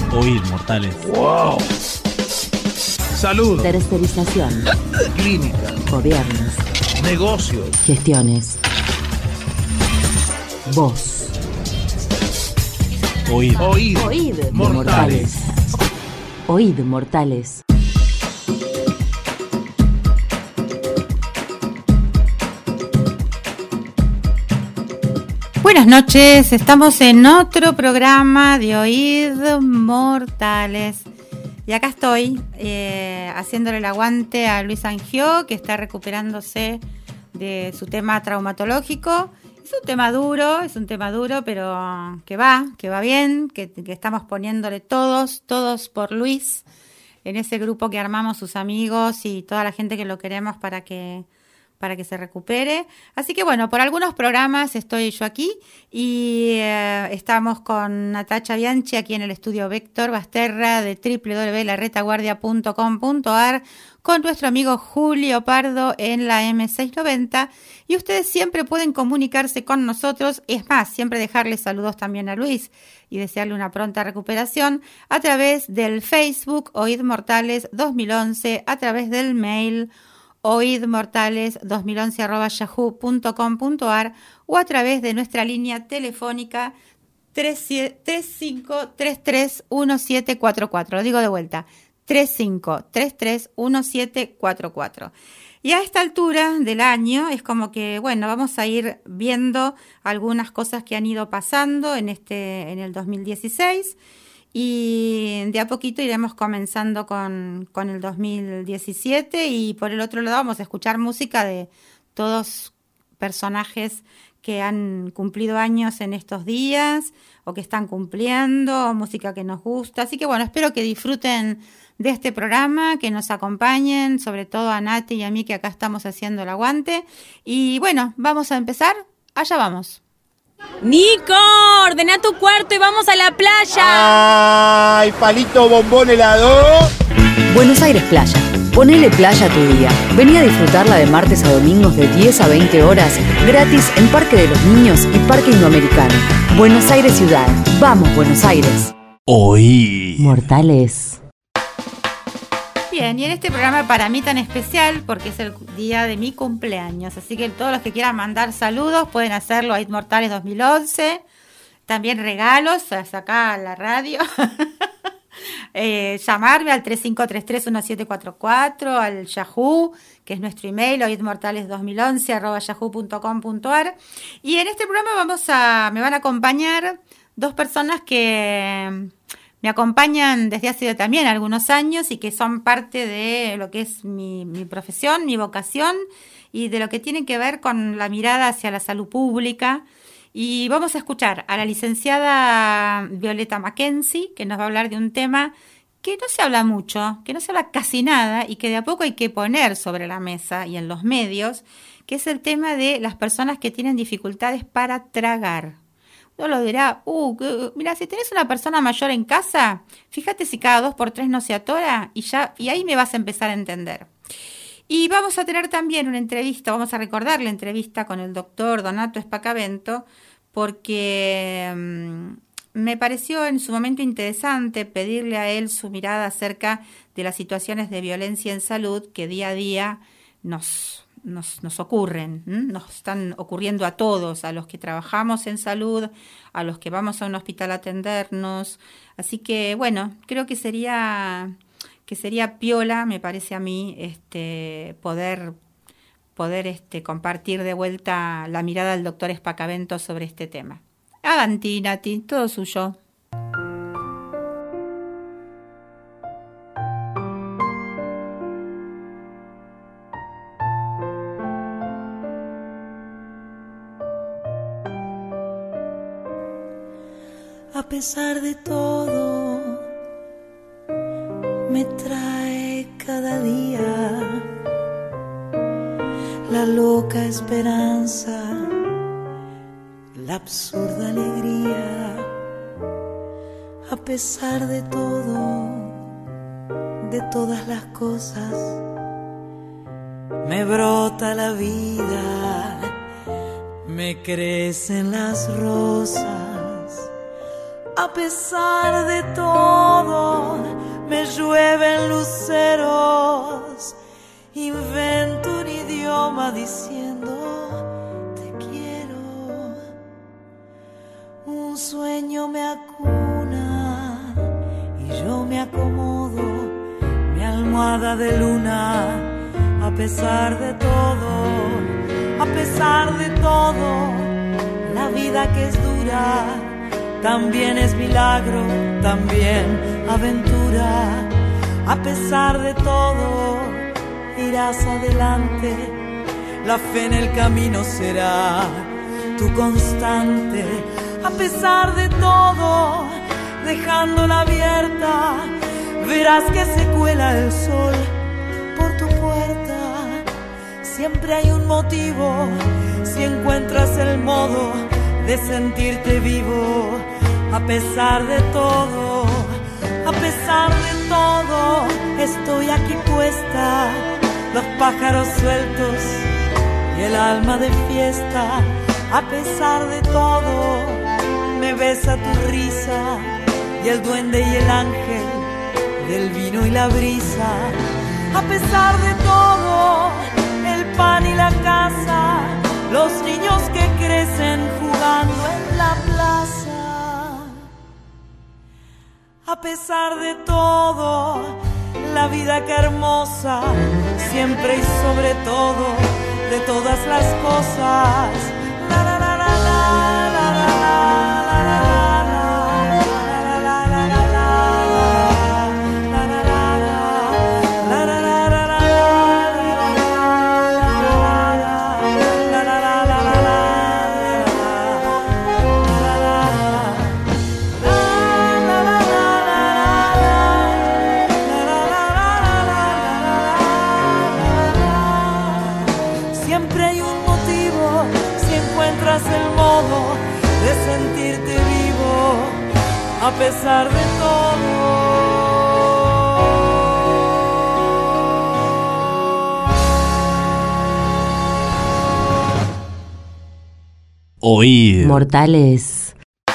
Oíd, mortales. ¡Wow! Salud. Tercerización. Clínica. Gobiernos. Negocios. Gestiones. Voz. Oíd. Oíd. Oíd. Mortales. Oíd, mortales. Buenas noches, estamos en otro programa de Oíd Mortales. Y acá estoy haciéndole el aguante a Luis Angió, que está recuperándose de su tema traumatológico. Es un tema duro, pero que va bien, que estamos poniéndole todos por Luis, en ese grupo que armamos sus amigos y toda la gente que lo queremos para que se recupere. Así que bueno, por algunos programas estoy yo aquí y estamos con Natacha Bianchi aquí en el estudio Vector Basterra de www.laretaguardia.com.ar, con nuestro amigo Julio Pardo en la M690, y ustedes siempre pueden comunicarse con nosotros, es más, siempre dejarles saludos también a Luis y desearle una pronta recuperación a través del Facebook Oíd Mortales 2011, a través del mail oidmortales2011@yahoo.com.ar o a través de nuestra línea telefónica 35331744. Lo digo de vuelta, 35331744. Y a esta altura del año es como que, bueno, vamos a ir viendo algunas cosas que han ido pasando en el 2016. Y de a poquito iremos comenzando con el 2017, y por el otro lado vamos a escuchar música de todos personajes que han cumplido años en estos días o que están cumpliendo, música que nos gusta. Así que bueno, espero que disfruten de este programa, que nos acompañen, sobre todo a Nati y a mí, que acá estamos haciendo el aguante. Y bueno, vamos a empezar. Allá vamos. Nico, ordena tu cuarto y vamos a la playa. ¡Ay, palito bombón helado! Buenos Aires Playa. Ponele playa a tu día. Vení a disfrutarla de martes a domingos de 10 a 20 horas, gratis en Parque de los Niños y Parque Indoamericano. Buenos Aires Ciudad. Vamos, Buenos Aires. Oíd. Mortales. Bien, y en este programa para mí tan especial, porque es el día de mi cumpleaños, así que todos los que quieran mandar saludos pueden hacerlo a Oíd Mortales 2011, también regalos acá a la radio, llamarme al 35331744, al Yahoo, que es nuestro email, oidmortales2011@yahoo.com.ar. Y en este programa me van a acompañar dos personas que me acompañan desde hace también algunos años y que son parte de lo que es mi profesión, mi vocación, y de lo que tiene que ver con la mirada hacia la salud pública. Y vamos a escuchar a la licenciada Violeta Mackenzie, que nos va a hablar de un tema que no se habla mucho, que no se habla casi nada y que de a poco hay que poner sobre la mesa y en los medios, que es el tema de las personas que tienen dificultades para tragar. Uno lo dirá, mira, si tenés una persona mayor en casa, fíjate si cada 2 por 3 no se atora y ahí me vas a empezar a entender. Y vamos a tener también una entrevista, vamos a recordar la entrevista con el doctor Donato Espacavento, porque me pareció en su momento interesante pedirle a él su mirada acerca de las situaciones de violencia en salud que día a día nos ocurren, nos están ocurriendo a todos, a los que trabajamos en salud, a los que vamos a un hospital a atendernos. Así que bueno, creo que sería piola, me parece a mí, poder compartir de vuelta la mirada del doctor Espacavento sobre este tema. Avanti, Nati, todo suyo. A pesar de todo, me trae cada día la loca esperanza, la absurda alegría. A pesar de todo, de todas las cosas, me brota la vida, me crecen las rosas. A pesar de todo, me llueven luceros. Invento un idioma diciendo te quiero. Un sueño me acuna y yo me acomodo, mi almohada de luna. A pesar de todo, la vida que es dura también es milagro, también aventura. A pesar de todo, irás adelante, la fe en el camino será tu constante. A pesar de todo, dejándola abierta, verás que se cuela el sol por tu puerta. Siempre hay un motivo si encuentras el modo de sentirte vivo. A pesar de todo, estoy aquí puesta. Los pájaros sueltos y el alma de fiesta. A pesar de todo, me besa tu risa y el duende y el ángel del vino y la brisa. A pesar de todo, el pan y la casa, los niños que crecen jugando en la plaza. A pesar de todo, la vida que hermosa, siempre y sobre todo, de todas las cosas. La, la, la, la, la, la, la, a pesar de todo. Oír. Mortales.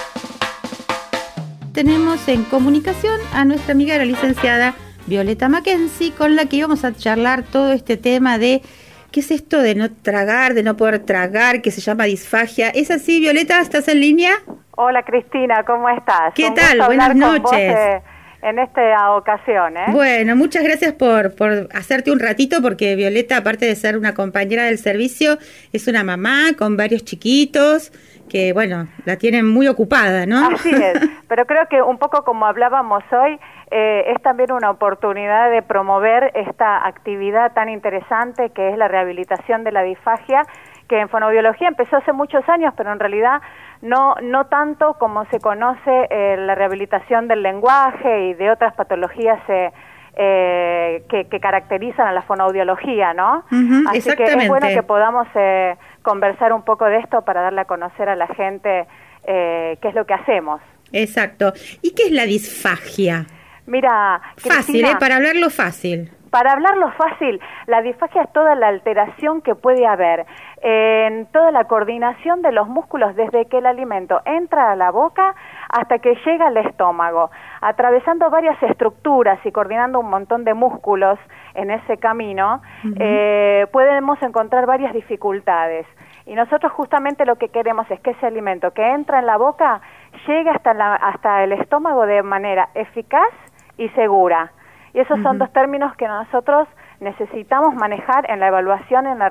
Tenemos en comunicación a nuestra amiga la licenciada Violeta Mackenzie, con la que íbamos a charlar todo este tema de qué es esto de no tragar, de no poder tragar, que se llama disfagia. ¿Es así, Violeta? ¿Estás en línea? Hola Cristina, ¿cómo estás? ¿Qué tal? Buenas noches. En esta ocasión, ¿eh? Bueno, muchas gracias por hacerte un ratito, porque Violeta, aparte de ser una compañera del servicio, es una mamá con varios chiquitos que, bueno, la tienen muy ocupada, ¿no? Así es, pero creo que un poco como hablábamos hoy, es también una oportunidad de promover esta actividad tan interesante que es la rehabilitación de la disfagia, que en fonoaudiología empezó hace muchos años, pero en realidad no tanto como se conoce la rehabilitación del lenguaje y de otras patologías que caracterizan a la fonoaudiología, ¿no? Uh-huh, así que es bueno que podamos conversar un poco de esto para darle a conocer a la gente qué es lo que hacemos. Exacto. ¿Y qué es la disfagia? Mira, fácil, Cristina, para hablarlo fácil. Para hablarlo fácil, la disfagia es toda la alteración que puede haber en toda la coordinación de los músculos desde que el alimento entra a la boca hasta que llega al estómago, atravesando varias estructuras y coordinando un montón de músculos en ese camino. Uh-huh. Podemos encontrar varias dificultades. Y nosotros justamente lo que queremos es que ese alimento que entra en la boca llegue hasta el estómago de manera eficaz y segura. Y esos son dos términos que nosotros necesitamos manejar en la evaluación, en la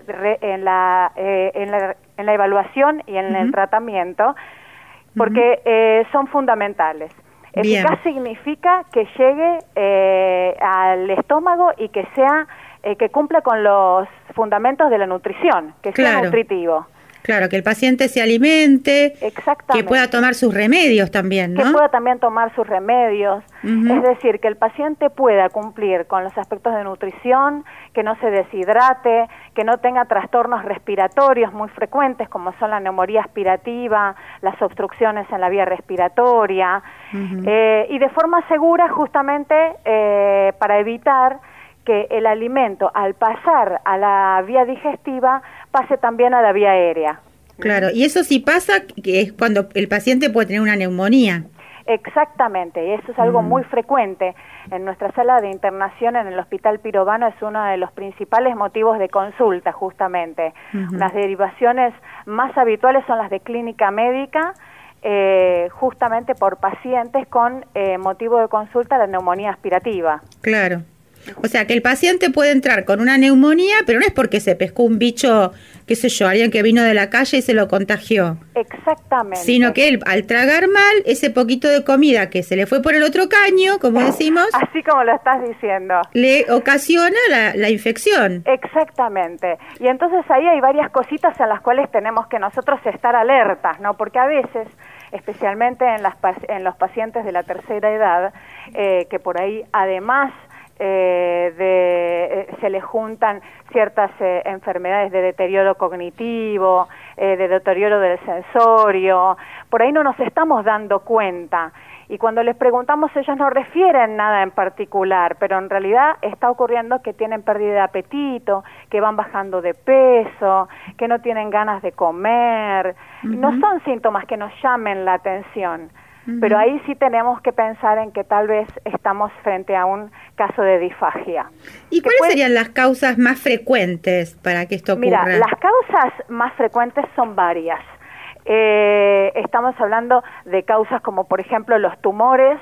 evaluación y en el tratamiento, porque son fundamentales. Bien. Eficaz significa que llegue al estómago y que sea que cumpla con los fundamentos de la nutrición, que sea nutritivo. Claro, que el paciente se alimente, exactamente, que pueda tomar sus remedios también, ¿no? Que pueda también tomar sus remedios, es decir, que el paciente pueda cumplir con los aspectos de nutrición, que no se deshidrate, que no tenga trastornos respiratorios muy frecuentes como son la neumonía aspirativa, las obstrucciones en la vía respiratoria, y de forma segura justamente para evitar que el alimento al pasar a la vía digestiva pase también a la vía aérea. Claro, y eso sí pasa, que es cuando el paciente puede tener una neumonía. Exactamente, y eso es algo muy frecuente. En nuestra sala de internación en el Hospital Pirovano es uno de los principales motivos de consulta, justamente. Las derivaciones más habituales son las de clínica médica, justamente por pacientes con motivo de consulta de neumonía aspirativa. Claro. O sea, que el paciente puede entrar con una neumonía, pero no es porque se pescó un bicho, qué sé yo, alguien que vino de la calle y se lo contagió. Exactamente. Sino que él, al tragar mal, ese poquito de comida que se le fue por el otro caño, como decimos... Así como lo estás diciendo. Le ocasiona la infección. Exactamente. Y entonces ahí hay varias cositas en las cuales tenemos que nosotros estar alertas, ¿no? Porque a veces, especialmente en los pacientes de la tercera edad, que por ahí además... se le juntan ciertas enfermedades de deterioro cognitivo, de deterioro del sensorio, por ahí no nos estamos dando cuenta. Y cuando les preguntamos, ellos no refieren nada en particular, pero en realidad está ocurriendo que tienen pérdida de apetito, que van bajando de peso, que no tienen ganas de comer. No son síntomas que nos llamen la atención. Pero ahí sí tenemos que pensar en que tal vez estamos frente a un caso de disfagia. ¿Y cuáles serían las causas más frecuentes para que esto ocurra? Mira, las causas más frecuentes son varias. Estamos hablando de causas como, por ejemplo, los tumores,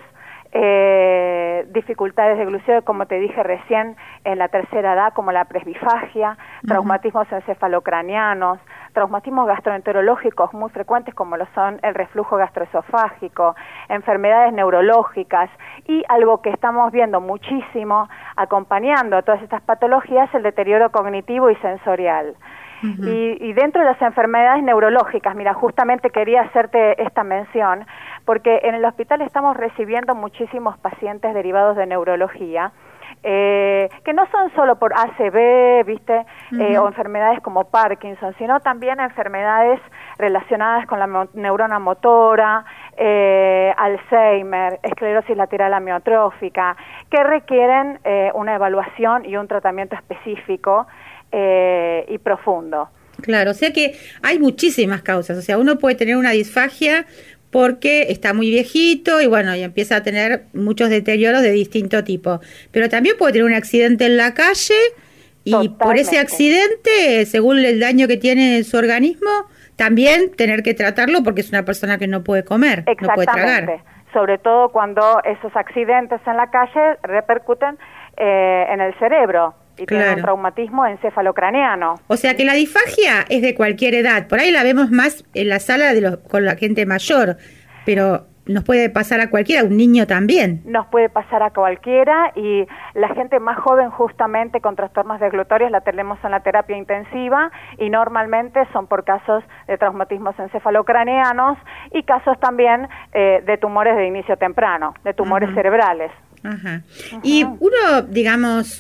dificultades de glucógeno, como te dije recién, en la tercera edad, como la presbifagia, traumatismos encefalocranianos, traumatismos gastroenterológicos muy frecuentes como lo son el reflujo gastroesofágico, enfermedades neurológicas y algo que estamos viendo muchísimo acompañando a todas estas patologías, el deterioro cognitivo y sensorial. Y dentro de las enfermedades neurológicas, mira, justamente quería hacerte esta mención, porque en el hospital estamos recibiendo muchísimos pacientes derivados de neurología, que no son solo por ACV, ¿viste? O enfermedades como Parkinson, sino también enfermedades relacionadas con la neurona motora, Alzheimer, esclerosis lateral amiotrófica, que requieren una evaluación y un tratamiento específico y profundo. Claro, o sea que hay muchísimas causas, o sea, uno puede tener una disfagia porque está muy viejito y bueno, y empieza a tener muchos deterioros de distinto tipo, pero también puede tener un accidente en la calle y Totalmente. Por ese accidente, según el daño que tiene en su organismo, también tener que tratarlo porque es una persona que no puede comer, no puede tragar. Sobre todo cuando esos accidentes en la calle repercuten en el cerebro. Y tiene un traumatismo encefalocraniano. O sea que la disfagia es de cualquier edad. Por ahí la vemos más en la sala con la gente mayor, pero nos puede pasar a cualquiera, a un niño también. Nos puede pasar a cualquiera y la gente más joven justamente con trastornos deglutorios la tenemos en la terapia intensiva y normalmente son por casos de traumatismos encefalocranianos y casos también de tumores de inicio temprano, de tumores cerebrales. Y uno, digamos,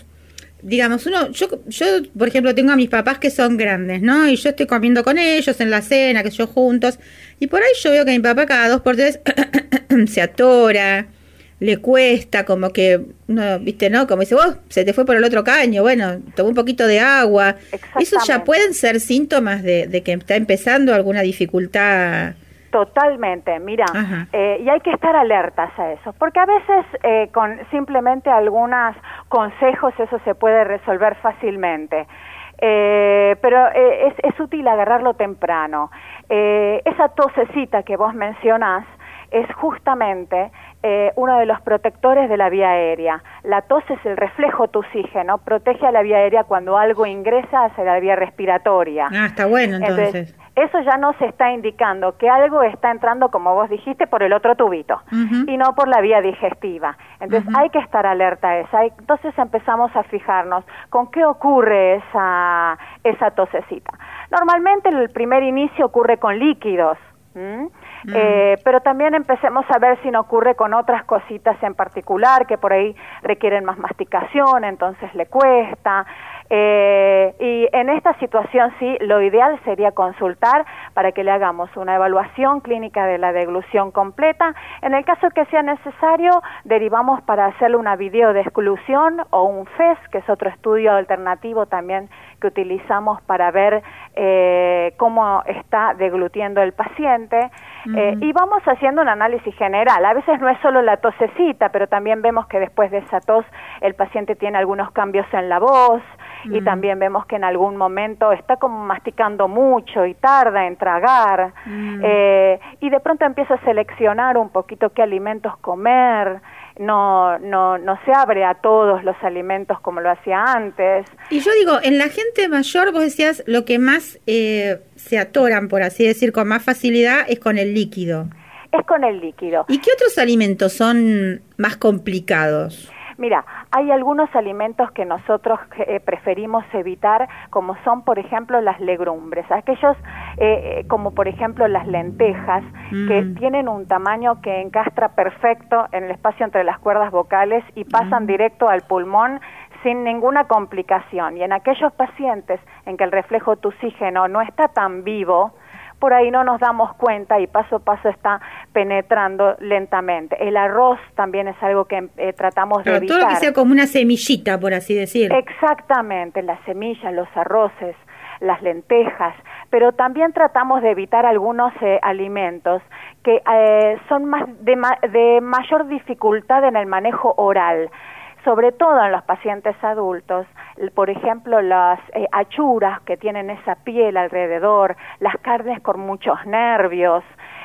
yo por ejemplo tengo a mis papás que son grandes, ¿no? Y yo estoy comiendo con ellos en la cena, que yo juntos, y por ahí yo veo que mi papá cada 2 por 3 se atora, le cuesta, como que, no, viste, ¿no? Como dice, vos, se te fue por el otro caño, bueno, tomó un poquito de agua. Eso ya pueden ser síntomas de que está empezando alguna dificultad. Totalmente, mira, y hay que estar alertas a eso, porque a veces con simplemente algunos consejos eso se puede resolver fácilmente, pero es útil agarrarlo temprano. Esa tosecita que vos mencionás es justamente uno de los protectores de la vía aérea. La tos es el reflejo tusígeno, protege a la vía aérea cuando algo ingresa hacia la vía respiratoria. Está bueno entonces. Eso ya nos está indicando que algo está entrando, como vos dijiste, por el otro tubito y no por la vía digestiva. Entonces hay que estar alerta a esa. Entonces empezamos a fijarnos con qué ocurre esa tosecita. Normalmente el primer inicio ocurre con líquidos, pero también empecemos a ver si no ocurre con otras cositas en particular que por ahí requieren más masticación, entonces le cuesta. Y en esta situación sí, lo ideal sería consultar para que le hagamos una evaluación clínica de la deglución completa. En el caso que sea necesario, derivamos para hacerle una videodesclusión o un FES, que es otro estudio alternativo también que utilizamos para ver cómo está deglutiendo el paciente. Y vamos haciendo un análisis general. A veces no es solo la tosecita, pero también vemos que después de esa tos el paciente tiene algunos cambios en la voz, y también vemos que en algún momento está como masticando mucho y tarda en tragar, y de pronto empieza a seleccionar un poquito qué alimentos comer. No se abre a todos los alimentos como lo hacía antes. Y yo digo, en la gente mayor, vos decías, lo que más se atoran, por así decir, con más facilidad es con el líquido. Es con el líquido. ¿Y qué otros alimentos son más complicados? Mira, hay algunos alimentos que nosotros preferimos evitar, como son, por ejemplo, las legumbres. Aquellos, como por ejemplo las lentejas, que tienen un tamaño que encastra perfecto en el espacio entre las cuerdas vocales y pasan directo al pulmón sin ninguna complicación. Y en aquellos pacientes en que el reflejo tusígeno no está tan vivo, por ahí no nos damos cuenta y paso a paso está penetrando lentamente. El arroz también es algo que tratamos de evitar. Todo lo que sea como una semillita, por así decir. Exactamente, las semillas, los arroces, las lentejas, pero también tratamos de evitar algunos alimentos que son más de mayor dificultad en el manejo oral, sobre todo en los pacientes adultos. Por ejemplo, las achuras que tienen esa piel alrededor, las carnes con muchos nervios,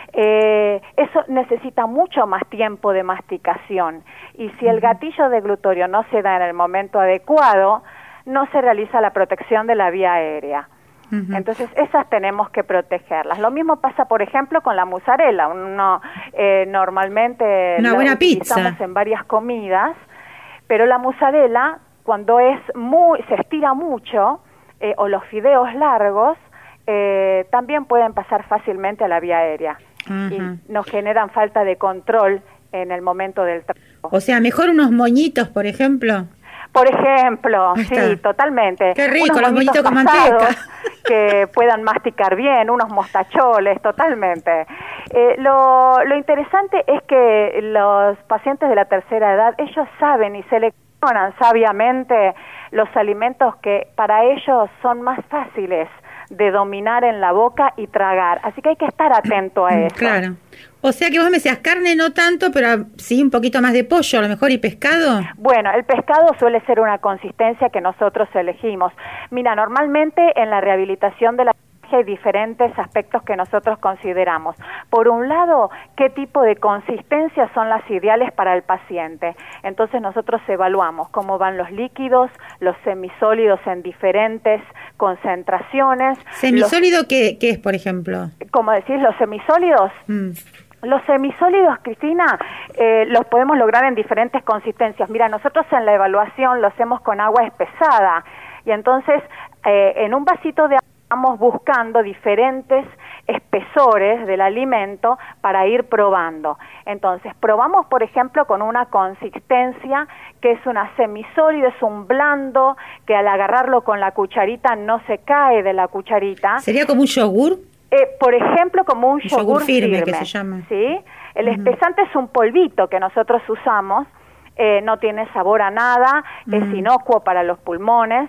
eso necesita mucho más tiempo de masticación, y si el gatillo deglutorio no se da en el momento adecuado, no se realiza la protección de la vía aérea. Entonces esas tenemos que protegerlas. Lo mismo pasa, por ejemplo, con la mozzarella. Uno normalmente una buena utilizamos pizza en varias comidas, pero la mozzarella, cuando se estira mucho, o los fideos largos, también pueden pasar fácilmente a la vía aérea y nos generan falta de control en el momento del trago. O sea, mejor unos moñitos, por ejemplo. Por ejemplo, sí, totalmente. Qué rico, unos los moñitos con manteca. Que puedan masticar bien, unos mostacholes, totalmente. Lo interesante es que los pacientes de la tercera edad, ellos saben y seleccionan sabiamente los alimentos que para ellos son más fáciles de dominar en la boca y tragar. Así que hay que estar atento a eso. Claro. O sea que vos me decías carne no tanto, pero sí un poquito más de pollo a lo mejor, y pescado. Bueno, el pescado suele ser una consistencia que nosotros elegimos. Mira, normalmente en la rehabilitación de la hay diferentes aspectos que nosotros consideramos. Por un lado, qué tipo de consistencia son las ideales para el paciente. Entonces nosotros evaluamos cómo van los líquidos, los semisólidos en diferentes concentraciones. ¿Semisólido qué es, por ejemplo? ¿Cómo decís, los semisólidos? Los semisólidos, Cristina, los podemos lograr en diferentes consistencias. Mira, nosotros en la evaluación lo hacemos con agua espesada, y entonces en un vasito de agua estamos buscando diferentes espesores del alimento para ir probando. Entonces, probamos, por ejemplo, con una consistencia que es una semisólida, es un blando, que al agarrarlo con la cucharita no se cae de la cucharita. ¿Sería como un yogur? Por ejemplo, como un yogur firme, que se llama. ¿Sí? El espesante es un polvito que nosotros usamos, no tiene sabor a nada, es inocuo para los pulmones,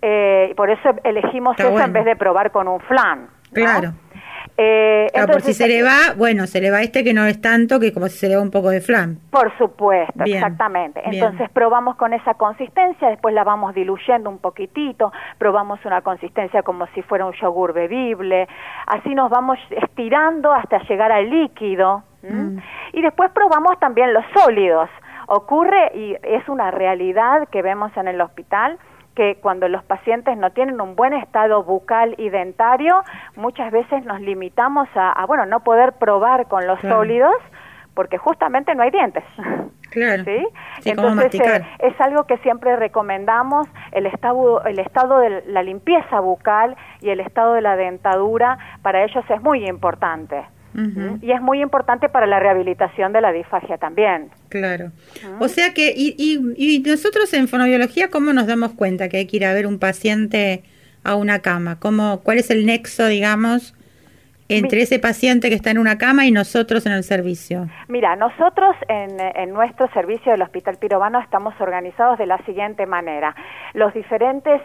por eso elegimos eso en vez de probar con un flan, ¿no? Claro. Entonces, por si se le va, se le va que no es tanto que como si se le va un poco de flan. Por supuesto, bien, exactamente. Entonces probamos con esa consistencia, después la vamos diluyendo un poquitito, probamos una consistencia como si fuera un yogur bebible, así nos vamos estirando hasta llegar al líquido. Y después probamos también los sólidos. Ocurre, y es una realidad que vemos en el hospital, que cuando los pacientes no tienen un buen estado bucal y dentario, muchas veces nos limitamos a no poder probar con los sólidos, porque justamente no hay dientes. Claro. ¿Sí? Sí, Entonces es algo que siempre recomendamos, el estado de la limpieza bucal y el estado de la dentadura, para ellos es muy importante. Y es muy importante para la rehabilitación de la disfagia también. Claro. O sea que, y nosotros en fonobiología, ¿cómo nos damos cuenta que hay que ir a ver un paciente a una cama? ¿Cuál es el nexo, digamos, entre ese paciente que está en una cama y nosotros en el servicio? Mira, nosotros en nuestro servicio del Hospital Pirovano estamos organizados de la siguiente manera. Las diferentes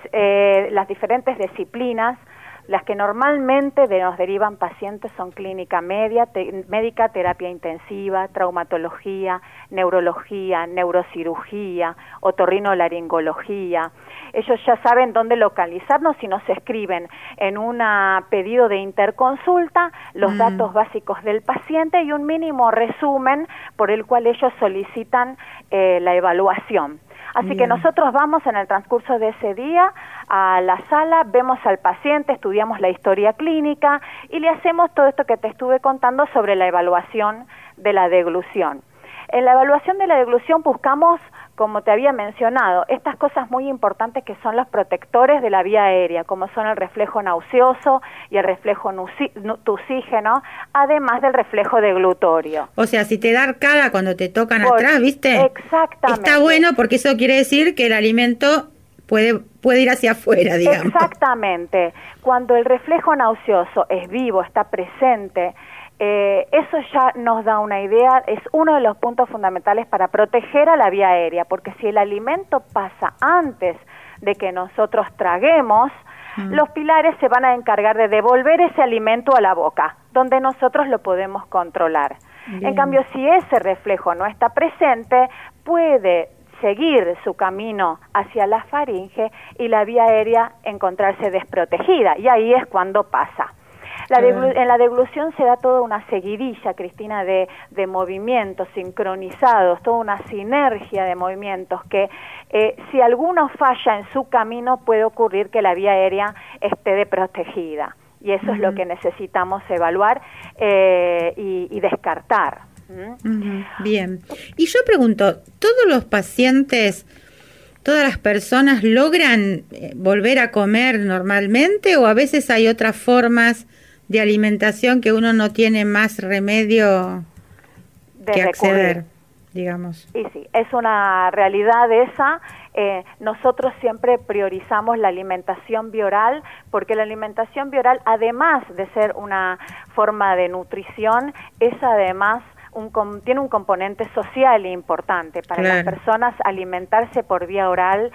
disciplinas, las que normalmente nos derivan pacientes son clínica médica, terapia intensiva, traumatología, neurología, neurocirugía, otorrinolaringología. Ellos ya saben dónde localizarnos y nos escriben en un pedido de interconsulta los datos básicos del paciente y un mínimo resumen por el cual ellos solicitan la evaluación. Así que nosotros vamos en el transcurso de ese día a la sala, vemos al paciente, estudiamos la historia clínica y le hacemos todo esto que te estuve contando sobre la evaluación de la deglución. En la evaluación de la deglución buscamos, como te había mencionado, estas cosas muy importantes que son los protectores de la vía aérea, como son el reflejo nauseoso y el reflejo tusígeno, además del reflejo deglutorio. O sea, si te da arcada cuando te tocan atrás, ¿viste? Exactamente. Está bueno porque eso quiere decir que el alimento puede ir hacia afuera, digamos. Exactamente. Cuando el reflejo nauseoso es vivo, está presente, eso ya nos da una idea, es uno de los puntos fundamentales para proteger a la vía aérea, porque si el alimento pasa antes de que nosotros traguemos, los pilares se van a encargar de devolver ese alimento a la boca, donde nosotros lo podemos controlar. Bien. En cambio, si ese reflejo no está presente, puede seguir su camino hacia la faringe y la vía aérea encontrarse desprotegida, y ahí es cuando pasa. En la deglución se da toda una seguidilla, Cristina, de movimientos sincronizados, toda una sinergia de movimientos que si alguno falla en su camino puede ocurrir que la vía aérea esté desprotegida. Y eso es lo que necesitamos evaluar y descartar. Bien. Y yo pregunto, ¿todos los pacientes, todas las personas logran volver a comer normalmente o a veces hay otras formas de alimentación que uno no tiene más remedio que acceder, digamos? Y sí, es una realidad esa. Nosotros siempre priorizamos la alimentación bioral porque la alimentación bioral, además de ser una forma de nutrición, es además tiene un componente social importante. Para las personas alimentarse por vía oral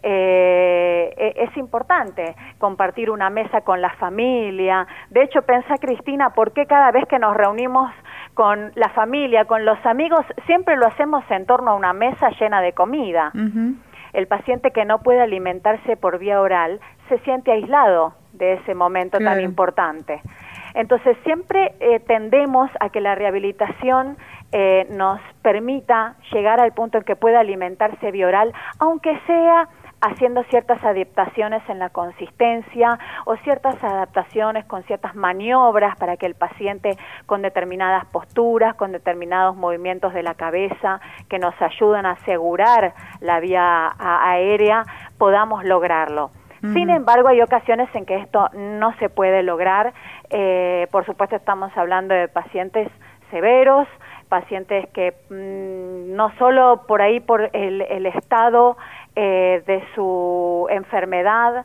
es importante compartir una mesa con la familia. De hecho, pensá, Cristina, ¿por qué cada vez que nos reunimos con la familia, con los amigos, siempre lo hacemos en torno a una mesa llena de comida? El paciente que no puede alimentarse por vía oral se siente aislado de ese momento tan importante. Entonces siempre tendemos a que la rehabilitación nos permita llegar al punto en que pueda alimentarse vía oral, aunque sea haciendo ciertas adaptaciones en la consistencia o ciertas adaptaciones con ciertas maniobras para que el paciente con determinadas posturas, con determinados movimientos de la cabeza que nos ayudan a asegurar la vía aérea, podamos lograrlo. Sin embargo, hay ocasiones en que esto no se puede lograr. Por supuesto, estamos hablando de pacientes severos, pacientes que no solo por ahí, por el estado de su enfermedad,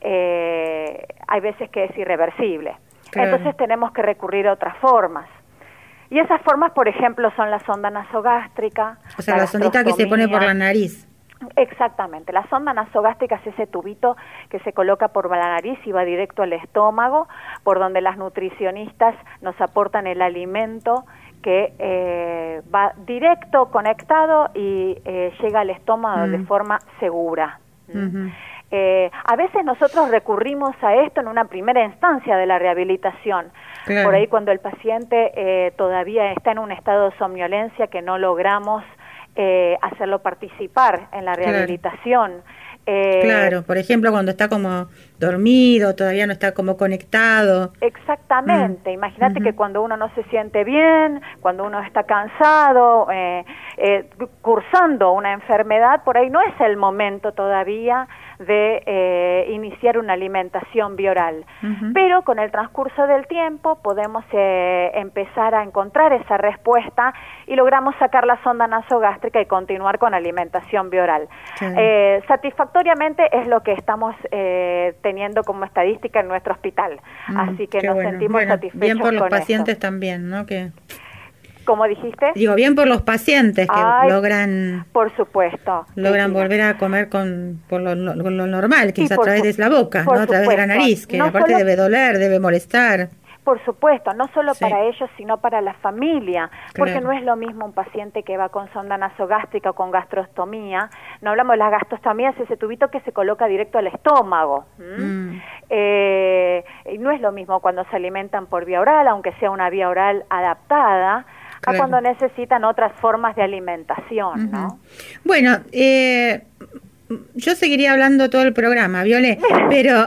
hay veces que es irreversible. Entonces tenemos que recurrir a otras formas. Y esas formas, por ejemplo, son la sonda nasogástrica. O sea, la sondita que se pone por la nariz. Exactamente, la sonda nasogástrica es ese tubito que se coloca por la nariz y va directo al estómago, por donde las nutricionistas nos aportan el alimento que va directo conectado y llega al estómago de forma segura. A veces nosotros recurrimos a esto en una primera instancia de la rehabilitación, por ahí cuando el paciente todavía está en un estado de somnolencia que no logramos hacerlo participar en la rehabilitación. Claro, por ejemplo, cuando está como dormido, todavía no está como conectado. Exactamente, imagínate que cuando uno no se siente bien, cuando uno está cansado, cursando una enfermedad, por ahí no es el momento todavía de iniciar una alimentación bioral. Pero con el transcurso del tiempo podemos empezar a encontrar esa respuesta y logramos sacar la sonda nasogástrica y continuar con alimentación bioral. Satisfactoriamente es lo que estamos teniendo como estadística en nuestro hospital. Así que nos sentimos satisfechos. Bien por los con pacientes esto. también, ¿no? ¿Cómo dijiste? Digo, bien por los pacientes que logran... Por supuesto. Logran volver a comer con lo normal, que es a través de la boca, no a través de la nariz, que aparte debe doler, debe molestar. Por supuesto, no solo para ellos, sino para la familia, porque no es lo mismo un paciente que va con sonda nasogástrica o con gastrostomía. No hablamos de las gastrostomías, ese tubito que se coloca directo al estómago. Y no es lo mismo cuando se alimentan por vía oral, aunque sea una vía oral adaptada, a cuando necesitan otras formas de alimentación, ¿no? Bueno, yo seguiría hablando todo el programa, Viole, pero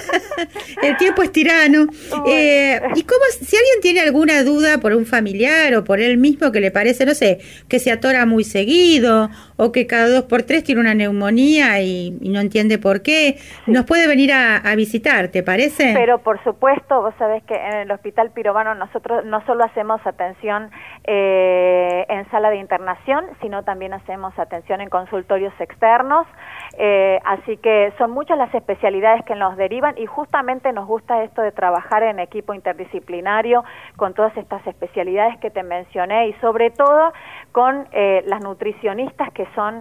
el tiempo es tirano. ¿Y cómo, si alguien tiene alguna duda por un familiar o por él mismo que le parece, no sé, que se atora muy seguido o que cada 2 por 3 tiene una neumonía y no entiende por qué, nos puede venir a visitar, ¿te parece? Pero por supuesto, vos sabés que en el Hospital Pirovano nosotros no solo hacemos atención en sala de internación, sino también hacemos atención en consultorios externos. Así que son muchas las especialidades que nos derivan y justamente nos gusta esto de trabajar en equipo interdisciplinario con todas estas especialidades que te mencioné y sobre todo con las nutricionistas que son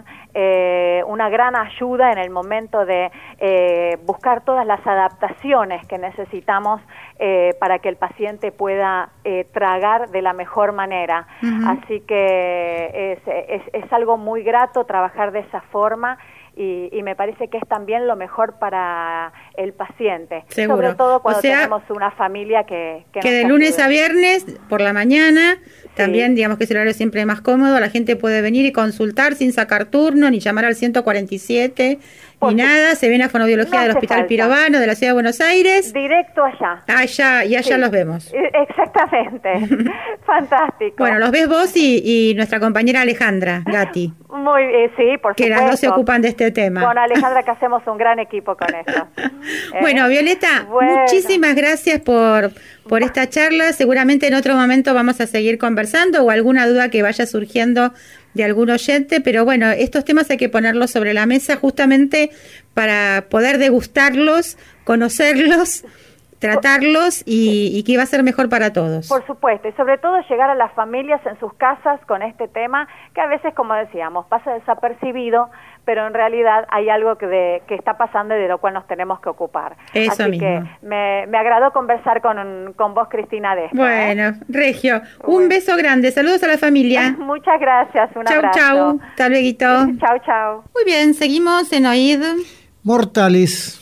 una gran ayuda en el momento de buscar todas las adaptaciones que necesitamos para que el paciente pueda tragar de la mejor manera. Así que es algo muy grato trabajar de esa forma. Y me parece que es también lo mejor para el paciente. Seguro. Sobre todo cuando tenemos una familia que de lunes a viernes, por la mañana, también digamos que es el horario siempre más cómodo, la gente puede venir y consultar sin sacar turno, ni llamar al 147, ni nada, se ven a fonoaudiología del Hospital Pirovano de la Ciudad de Buenos Aires. Directo allá. Allá los vemos. Exactamente. Fantástico. Bueno, los ves vos y nuestra compañera Alejandra Gatti. Muy sí, por supuesto. Que las dos se ocupan de este tema. Con Alejandra que hacemos un gran equipo con eso. Bueno, Violeta, muchísimas gracias por esta charla. Seguramente en otro momento vamos a seguir conversando o alguna duda que vaya surgiendo de algún oyente, pero bueno, estos temas hay que ponerlos sobre la mesa justamente para poder degustarlos, conocerlos, tratarlos y que va a ser mejor para todos. Por supuesto, y sobre todo llegar a las familias en sus casas con este tema que a veces, como decíamos, pasa desapercibido, pero en realidad hay algo que está pasando y de lo cual nos tenemos que ocupar. Eso Así mismo. que me agradó conversar con vos, Cristina, de esto. Bueno, Regio, un beso grande, saludos a la familia. Muchas gracias, un abrazo. Chau, hasta luego. Chau. Muy bien, seguimos en OID. Mortales.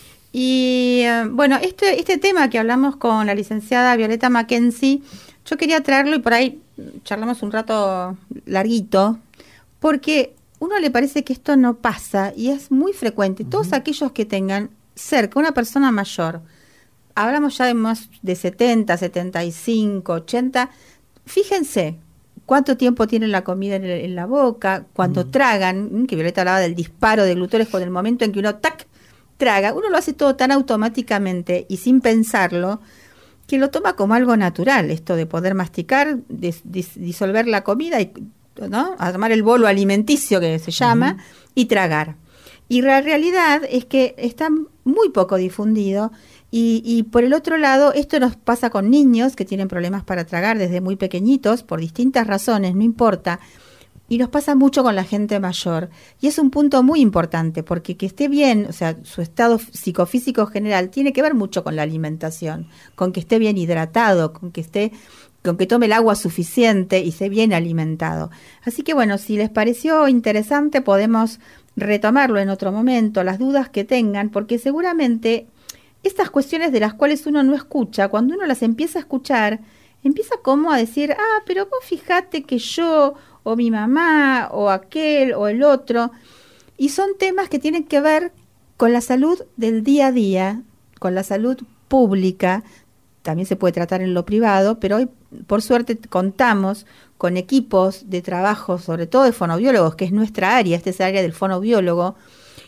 Y bueno, este tema que hablamos con la licenciada Violeta Mackenzie, yo quería traerlo y por ahí charlamos un rato larguito, porque uno le parece que esto no pasa y es muy frecuente. Todos aquellos que tengan cerca una persona mayor, hablamos ya de más de 70, 75, 80, fíjense cuánto tiempo tienen la comida en la boca, cuando tragan, que Violeta hablaba del disparo de glúteos con el momento en que uno traga, uno lo hace todo tan automáticamente y sin pensarlo, que lo toma como algo natural, esto de poder masticar, disolver la comida, ¿no? Armar el bolo alimenticio que se llama, y tragar. Y la realidad es que está muy poco difundido y por el otro lado, esto nos pasa con niños que tienen problemas para tragar desde muy pequeñitos, por distintas razones, no importa. Y nos pasa mucho con la gente mayor. Y es un punto muy importante, porque que esté bien, o sea, su estado psicofísico general tiene que ver mucho con la alimentación, con que esté bien hidratado, con que tome el agua suficiente y esté bien alimentado. Así que bueno, si les pareció interesante, podemos retomarlo en otro momento, las dudas que tengan, porque seguramente estas cuestiones de las cuales uno no escucha, cuando uno las empieza a escuchar, empieza como a decir, pero vos fíjate que yo, o mi mamá, o aquel, o el otro, y son temas que tienen que ver con la salud del día a día, con la salud pública, también se puede tratar en lo privado, pero hoy, por suerte, contamos con equipos de trabajo, sobre todo de fonoaudiólogos, que es nuestra área, esta es el área del fonoaudiólogo,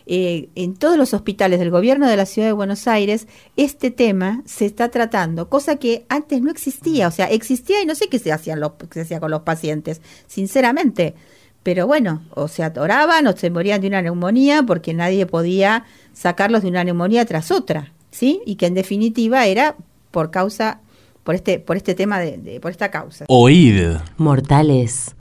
en todos los hospitales del gobierno de la Ciudad de Buenos Aires, este tema se está tratando, cosa que antes no existía, o sea, existía y no sé qué se hacía con los pacientes, sinceramente. Pero bueno, o se atoraban o se morían de una neumonía porque nadie podía sacarlos de una neumonía tras otra, ¿sí? Y que en definitiva era por este tema por esta causa. Oíd. Mortales.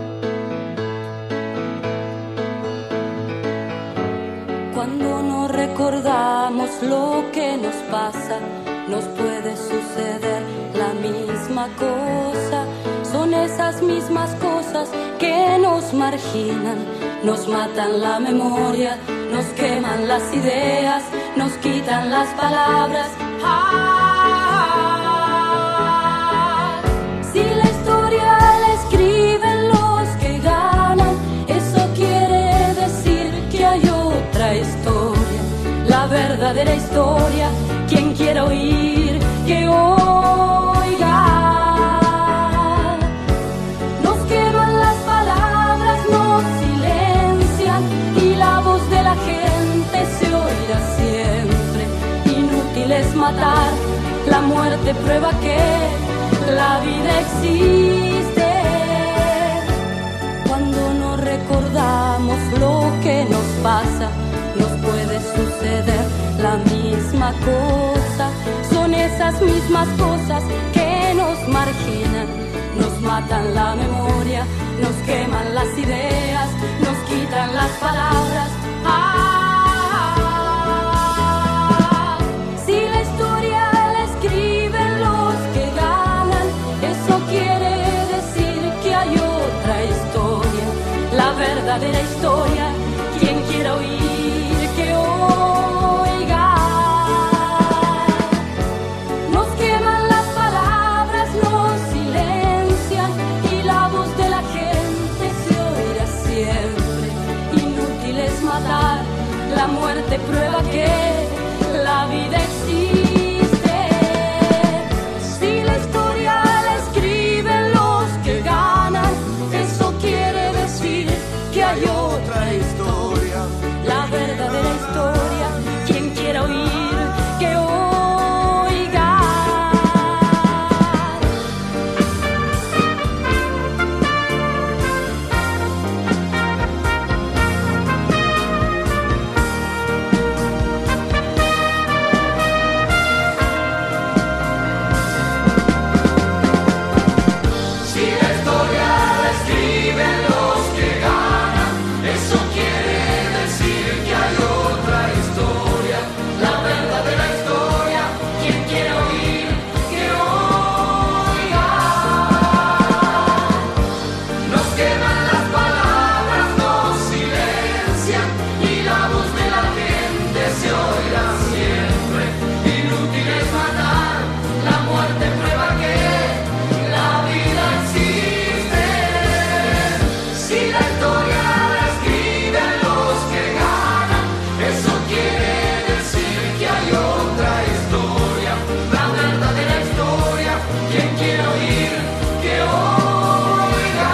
Cuando no recordamos lo que nos pasa, nos puede suceder la misma cosa. Son esas mismas cosas que nos marginan, nos matan la memoria, nos queman las ideas, nos quitan las palabras. Si la historia la escriben los que ganan, eso quiere decir que hay otra historia, la verdadera historia. Quien quiera oír, que oiga. Nos queman las palabras, nos silencian y la voz de la gente se oirá siempre. Inútil es matar, la muerte prueba que la vida existe. Cuando no recordamos lo que nos pasa, nos puede suceder la misma cosa. Son esas mismas cosas que nos marginan, nos matan la memoria, nos queman las ideas, nos quitan las palabras. Si la historia la escriben los que ganan, eso quiere decir que hay otra historia, la verdadera historia. Quien quiera oír, que oiga. Nos queman las palabras, nos silencian y la voz de la gente se oirá siempre. Inútil es matar, la muerte prueba que la vida existe. Si la historia la escriben los que ganan, eso quiere decir que hay otra historia, la verdadera historia. Quien quiera oír, que oiga. Si la historia la escriben los que ganan, eso quiere decir que hay otra historia, la verdadera historia. Quien quiera oír, que oiga. Nos queman las palabras, nos silencian y la voz de la gente se oirá siempre. Inútil es matar, la muerte prueba que la vida existe. Si la historia la escriben los que ganan, eso quiere decir que hay otra historia, la verdadera historia. Quien quiera oír, que oiga.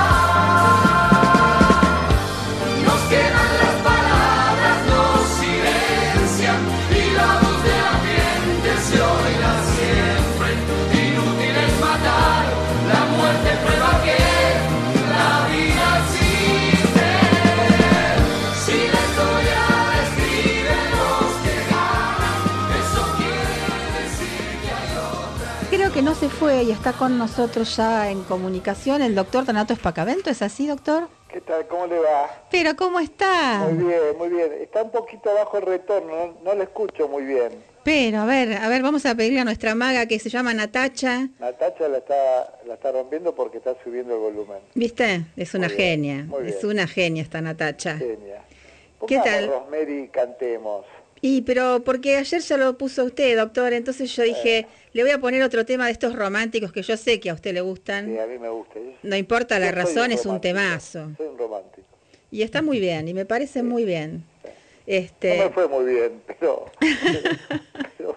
Nos quedan las palabras, nos silencian y la voz de la gente se oirá siempre. Inútil es matar, la muerte prueba que la vida existe. Si la historia la escriben los que ganan, eso quiere decir que hay otra. Creo que no se fue y está con nosotros ya en comunicación el doctor Donato Espacavento. ¿Es así, doctor? ¿Qué tal? ¿Cómo le va? Pero, ¿cómo está? Muy bien, muy bien. Está un poquito bajo el retorno, no le escucho muy bien. Pero, a ver, vamos a pedirle a nuestra maga que se llama Natacha. Natacha la está rompiendo porque está subiendo el volumen. ¿Viste? Es una Muy bien, genia. muy bien. Es una genia esta Natacha. Genia. ¿Qué Pongamos, tal? Rosemary, cantemos. Pero porque ayer ya lo puso usted, doctor, entonces yo dije, le voy a poner otro tema de estos románticos que yo sé que a usted le gustan. Sí, a mí me gusta. No importa la Yo soy razón, un es un romántico, temazo. Soy un romántico. Y está muy bien, y me parece muy bien. No me fue muy bien, pero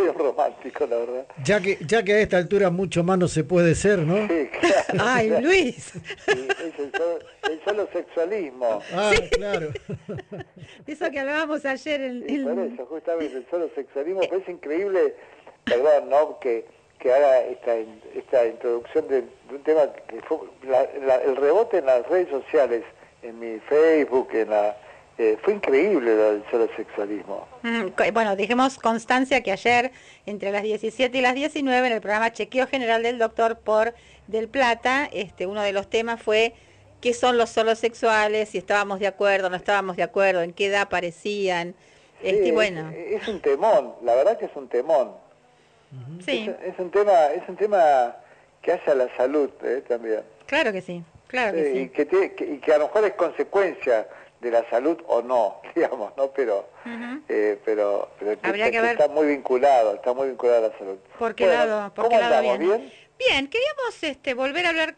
soy un romántico, la verdad. Ya que a esta altura mucho más no se puede ser, ¿no? Sí, claro. Ay, Luis. Sí, es el solo sexualismo. Ah, claro. Eso que hablábamos ayer en Por eso, justamente, el solo sexualismo. Pero es increíble, perdón, ¿no? Que haga esta introducción de un tema que fue el rebote en las redes sociales, en mi Facebook, fue increíble el solo sexualismo. Bueno, dijimos constancia que ayer, entre las 17 y las 19, en el programa Chequeo General del Doctor por Del Plata, uno de los temas fue qué son los solosexuales, si estábamos de acuerdo, no estábamos de acuerdo, en qué edad aparecían. Sí, bueno. Es un temón, la verdad que es un temón. Sí. Es un tema que hace a la salud también. Claro que sí, claro que sí. Y que a lo mejor es consecuencia de la salud o no, digamos, ¿no? Pero Habría que ver. Está muy vinculado a la salud. ¿Por qué lado? ¿Por ¿cómo qué lado andamos? viene? ¿Bien? Bien, queríamos volver a hablar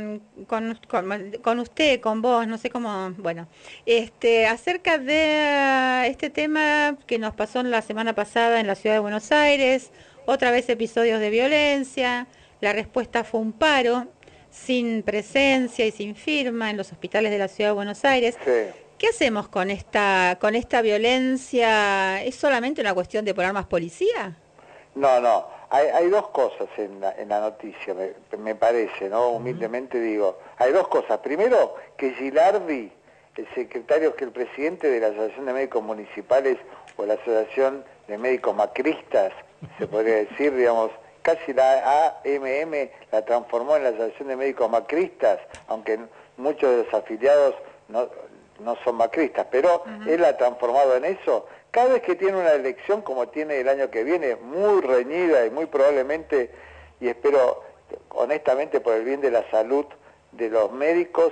con usted, con vos, no sé cómo, bueno, acerca de este tema que nos pasó la semana pasada en la ciudad de Buenos Aires, otra vez episodios de violencia, la respuesta fue un paro, sin presencia y sin firma en los hospitales de la ciudad de Buenos Aires. Sí. ¿Qué hacemos con esta violencia? ¿Es solamente una cuestión de poner más policía? No. Hay dos cosas en la noticia, me parece, ¿no? Humildemente digo. Hay dos cosas. Primero, que Gilardi, el presidente de la Asociación de Médicos Municipales o la Asociación de Médicos Macristas, se podría decir, digamos, casi la AMM la transformó en la Asociación de Médicos Macristas, aunque muchos de los afiliados no son macristas, pero él la ha transformado en eso. Cada vez que tiene una elección, como tiene el año que viene, muy reñida y muy probablemente, y espero honestamente por el bien de la salud de los médicos,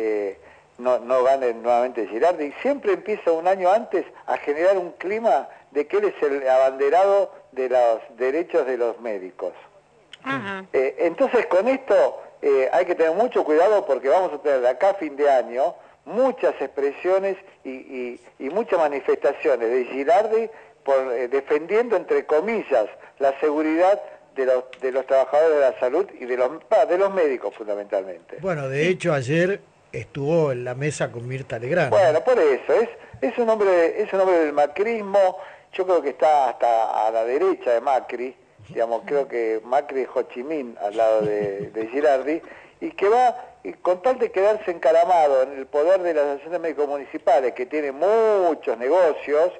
no gane nuevamente Girardi, y siempre empieza un año antes a generar un clima de que él es el abanderado de los derechos de los médicos. Entonces con esto hay que tener mucho cuidado porque vamos a tener de acá a fin de año muchas expresiones y muchas manifestaciones de Gilardi defendiendo, entre comillas, la seguridad de los trabajadores de la salud y de los médicos fundamentalmente. Bueno, de hecho ayer estuvo en la mesa con Mirta Legrand. Bueno, por eso, es un hombre del macrismo, yo creo que está hasta a la derecha de Macri, digamos, creo que Macri es Ho Chi Minh al lado de Gilardi, y que va, con tal de quedarse encaramado en el poder de las asociaciones de médicos municipales, que tiene muchos negocios,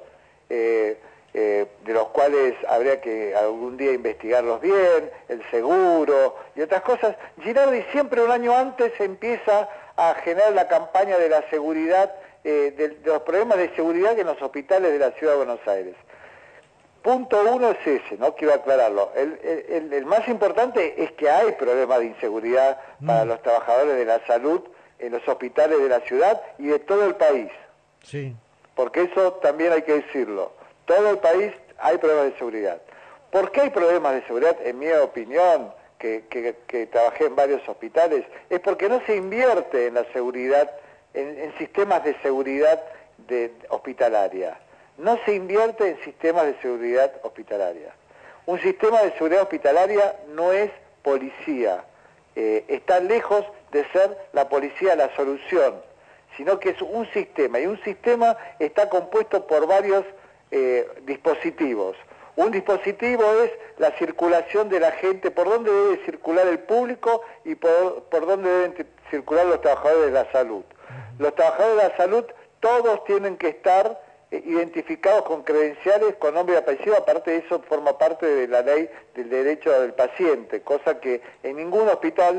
de los cuales habría que algún día investigarlos bien, el seguro y otras cosas, Gilardi siempre un año antes empieza a generar la campaña de la seguridad, de los problemas de seguridad en los hospitales de la Ciudad de Buenos Aires. Punto uno es ese, no quiero aclararlo. El más importante es que hay problemas de inseguridad para los trabajadores de la salud en los hospitales de la ciudad y de todo el país. Sí. Porque eso también hay que decirlo. Todo el país hay problemas de seguridad. ¿Por qué hay problemas de seguridad? En mi opinión, que trabajé en varios hospitales, es porque no se invierte en la seguridad, en sistemas de seguridad hospitalaria. No se invierte en sistemas de seguridad hospitalaria. Un sistema de seguridad hospitalaria no es policía, está lejos de ser la policía la solución, sino que es un sistema, y un sistema está compuesto por varios dispositivos. Un dispositivo es la circulación de la gente, por dónde debe circular el público y por dónde deben circular los trabajadores de la salud. Los trabajadores de la salud todos tienen que estar identificados con credenciales, con nombre y apellido, aparte de eso forma parte de la ley del derecho del paciente, cosa que en ningún hospital,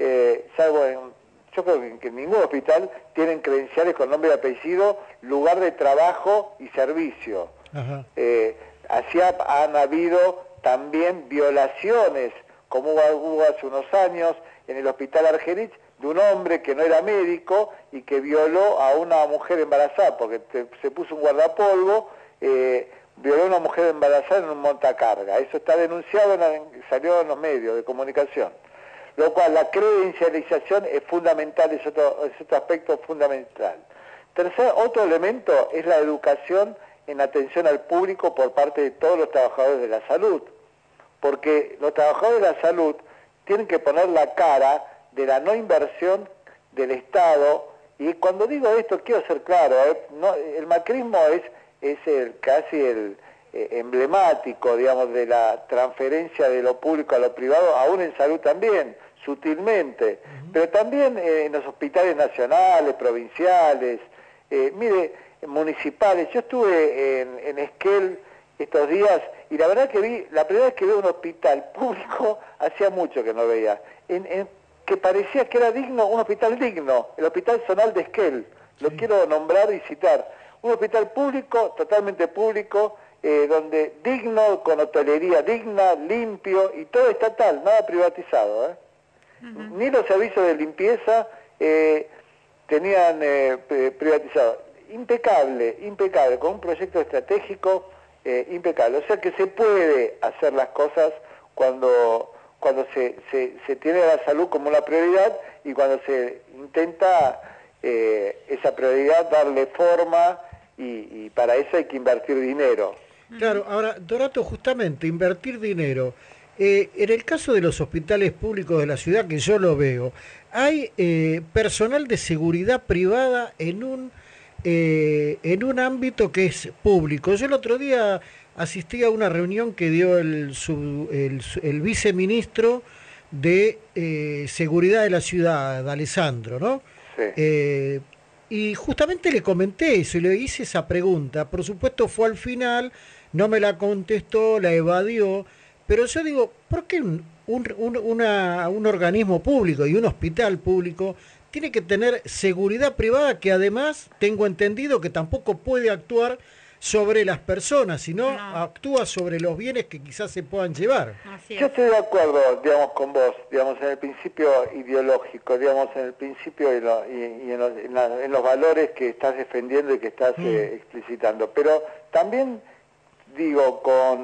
yo creo que en ningún hospital tienen credenciales con nombre y apellido, lugar de trabajo y servicio. Así han habido también violaciones, como hubo hace unos años en el hospital Argerich, de un hombre que no era médico y que violó a una mujer embarazada, porque se puso un guardapolvo, violó a una mujer embarazada en un montacarga. Eso está denunciado, salió en los medios de comunicación. Lo cual, la credencialización es fundamental, es otro aspecto fundamental. Otro elemento es la educación en atención al público por parte de todos los trabajadores de la salud, porque los trabajadores de la salud tienen que poner la cara de la no inversión del Estado, y cuando digo esto quiero ser claro, no, el macrismo es casi el emblemático, digamos, de la transferencia de lo público a lo privado, aún en salud también, sutilmente, pero también en los hospitales nacionales, provinciales, municipales. Yo estuve en Esquel estos días y la verdad que la primera vez que veo un hospital público, hacía mucho que no veía, que parecía que era digno, un hospital digno, el Hospital Zonal de Esquel, lo quiero nombrar y citar, un hospital público, totalmente público, donde digno, con hotelería digna, limpio y todo estatal, nada privatizado, ni los servicios de limpieza tenían privatizado. Impecable, con un proyecto estratégico impecable. O sea que se puede hacer las cosas cuando se tiene la salud como una prioridad y cuando se intenta esa prioridad darle forma y para eso hay que invertir dinero. Claro, ahora, Dorato, justamente, invertir dinero. En el caso de los hospitales públicos de la ciudad, que yo lo veo, hay personal de seguridad privada en un ámbito que es público. Yo el otro día asistí a una reunión que dio el viceministro de Seguridad de la Ciudad, D'Alessandro, ¿no? Sí. Y justamente le comenté eso y le hice esa pregunta. Por supuesto fue al final, no me la contestó, la evadió, pero yo digo, ¿por qué un organismo público y un hospital público tiene que tener seguridad privada que además, tengo entendido, que tampoco puede actuar sobre las personas, sino actúa sobre los bienes que quizás se puedan llevar? Yo estoy de acuerdo, digamos, con vos, digamos, en el principio ideológico, digamos, en el principio y en los valores que estás defendiendo y que estás explicitando, pero también digo,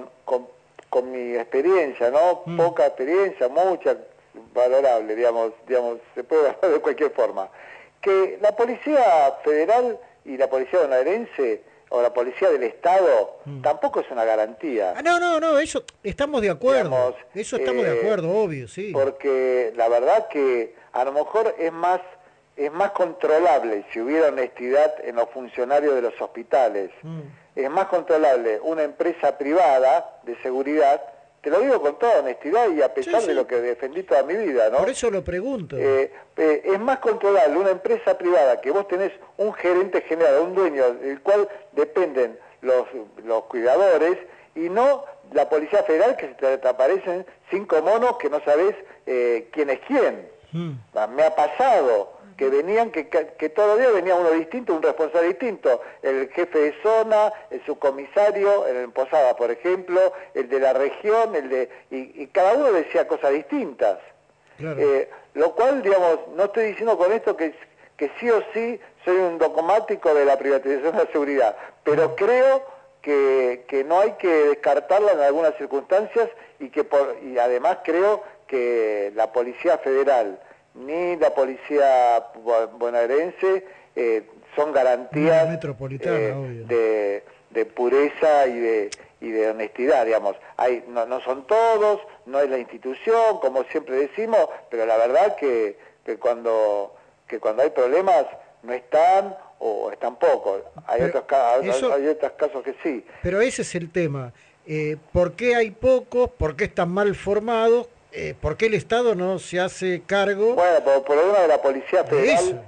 con mi experiencia, ¿no? Poca experiencia, mucha, valorable, digamos, se puede valorar de cualquier forma, que la Policía Federal y la Policía Bonaerense o la Policía del Estado tampoco es una garantía. No, eso estamos de acuerdo, digamos, eso estamos de acuerdo, obvio, sí. Porque la verdad que a lo mejor es más controlable si hubiera honestidad en los funcionarios de los hospitales. Es más controlable una empresa privada de seguridad, te lo digo con toda honestidad y a pesar de lo que defendí toda mi vida, ¿no? Por eso lo pregunto. Es más controlable una empresa privada que vos tenés un gerente general, un dueño del cual dependen los cuidadores, y no la Policía Federal que se te aparecen 5 monos que no sabés quién es quién. Me ha pasado que venían, que todos los días venía uno distinto, un responsable distinto, el jefe de zona, el subcomisario, en Posada, por ejemplo, el de la región, y cada uno decía cosas distintas. Claro. Lo cual, digamos, no estoy diciendo con esto que sí o sí soy un dogmático de la privatización de la seguridad, pero creo que no hay que descartarla en algunas circunstancias y además creo que la Policía Federal ni la Policía bonaerense son garantías de pureza y de honestidad, digamos. No son todos, no es la institución, como siempre decimos, pero la verdad que cuando hay problemas no están o están pocos. Hay otros casos que sí. Pero ese es el tema. ¿Por qué hay pocos? ¿Por qué están mal formados? ¿Por qué el Estado no se hace cargo? Bueno, por problema de la Policía Federal